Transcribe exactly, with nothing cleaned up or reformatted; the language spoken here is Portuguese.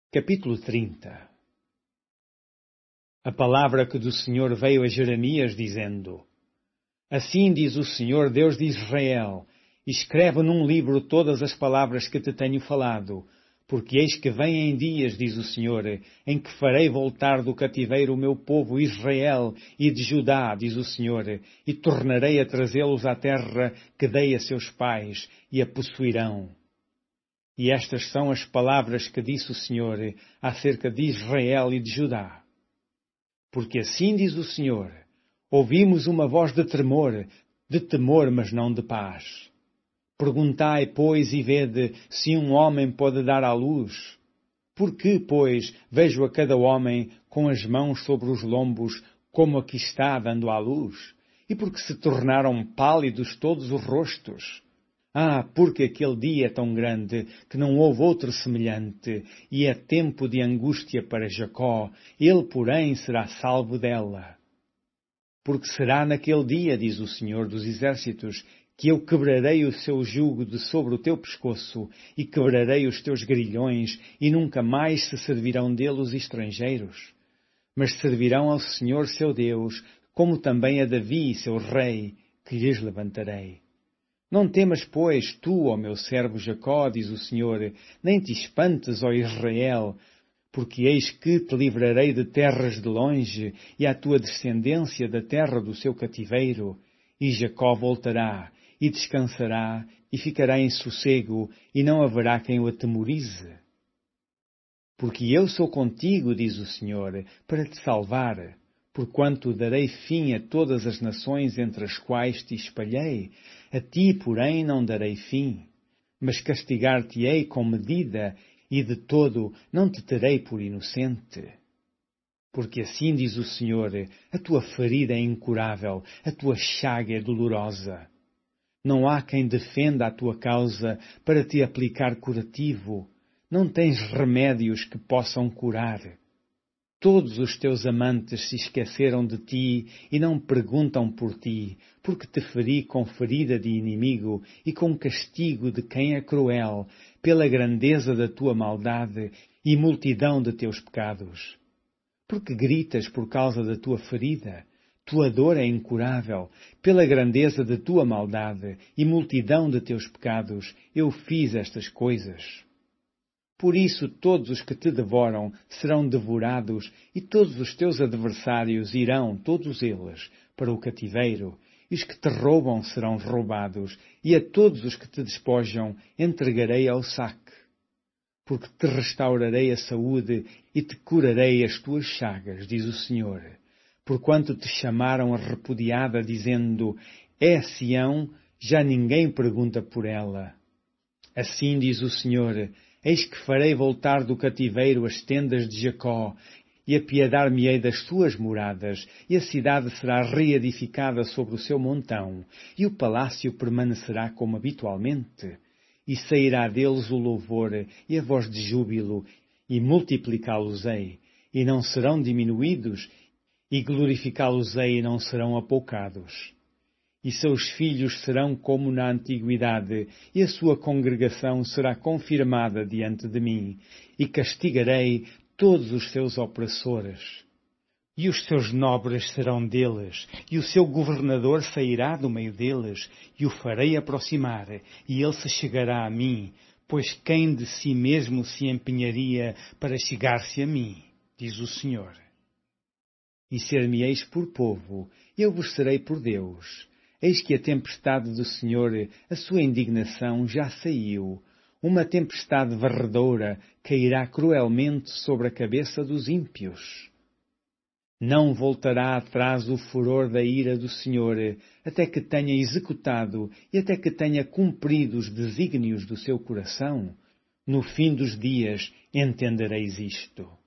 Capítulo trinta. A palavra que do Senhor veio a Jeremias, dizendo: Assim diz o Senhor, Deus de Israel: escreve num livro todas as palavras que te tenho falado, porque eis que vêm dias, diz o Senhor, em que farei voltar do cativeiro o meu povo Israel e de Judá, diz o Senhor, e tornarei a trazê-los à terra que dei a seus pais, e a possuirão. E estas são as palavras que disse o Senhor acerca de Israel e de Judá. Porque assim diz o Senhor: ouvimos uma voz de tremor, de temor, mas não de paz. Perguntai, pois, e vede se um homem pode dar à luz. Por que, pois, vejo a cada homem com as mãos sobre os lombos, como aqui está dando à luz? E porque se tornaram pálidos todos os rostos? Ah, porque aquele dia é tão grande que não houve outro semelhante, e é tempo de angústia para Jacó, ele, porém, será salvo dela. Porque será naquele dia, diz o Senhor dos Exércitos, que eu quebrarei o seu jugo de sobre o teu pescoço, e quebrarei os teus grilhões, e nunca mais se servirão dele os estrangeiros. Mas servirão ao Senhor seu Deus, como também a Davi, seu rei, que lhes levantarei. Não temas, pois, tu, ó meu servo Jacó, diz o Senhor, nem te espantes, ó Israel, porque eis que te livrarei de terras de longe, e à tua descendência da terra do seu cativeiro, e Jacó voltará, e descansará, e ficará em sossego, e não haverá quem o atemorize. Porque eu sou contigo, diz o Senhor, para te salvar, porquanto darei fim a todas as nações entre as quais te espalhei. A ti, porém, não darei fim, mas castigar-te-ei com medida, e de todo não te terei por inocente. Porque assim diz o Senhor: a tua ferida é incurável, a tua chaga é dolorosa. Não há quem defenda a tua causa para te aplicar curativo. Não tens remédios que possam curar. Todos os teus amantes se esqueceram de ti e não perguntam por ti, porque te feri com ferida de inimigo e com castigo de quem é cruel, pela grandeza da tua maldade e multidão de teus pecados. Porque gritas por causa da tua ferida? Tua dor é incurável, pela grandeza da tua maldade e multidão de teus pecados, eu fiz estas coisas. Por isso todos os que te devoram serão devorados, e todos os teus adversários irão, todos eles, para o cativeiro, e os que te roubam serão roubados, e a todos os que te despojam entregarei ao saque. Porque te restaurarei a saúde e te curarei as tuas chagas, diz o Senhor. Porquanto te chamaram a repudiada, dizendo: é Sião, já ninguém pergunta por ela. Assim diz o Senhor: eis que farei voltar do cativeiro as tendas de Jacó, e apiedar-me-ei das suas moradas, e a cidade será reedificada sobre o seu montão, e o palácio permanecerá como habitualmente, e sairá deles o louvor e a voz de júbilo, e multiplicá-los-ei, e não serão diminuídos, e glorificá-los-ei e não serão apoucados. E seus filhos serão como na antiguidade, e a sua congregação será confirmada diante de mim, e castigarei todos os seus opressores. E os seus nobres serão deles, e o seu governador sairá do meio deles, e o farei aproximar, e ele se chegará a mim, pois quem de si mesmo se empenharia para chegar-se a mim, diz o Senhor. E ser-me-eis por povo, e eu vos serei por Deus. Eis que a tempestade do Senhor, a sua indignação, já saiu. Uma tempestade varredora cairá cruelmente sobre a cabeça dos ímpios. Não voltará atrás o furor da ira do Senhor, até que tenha executado e até que tenha cumprido os desígnios do seu coração. No fim dos dias entendereis isto.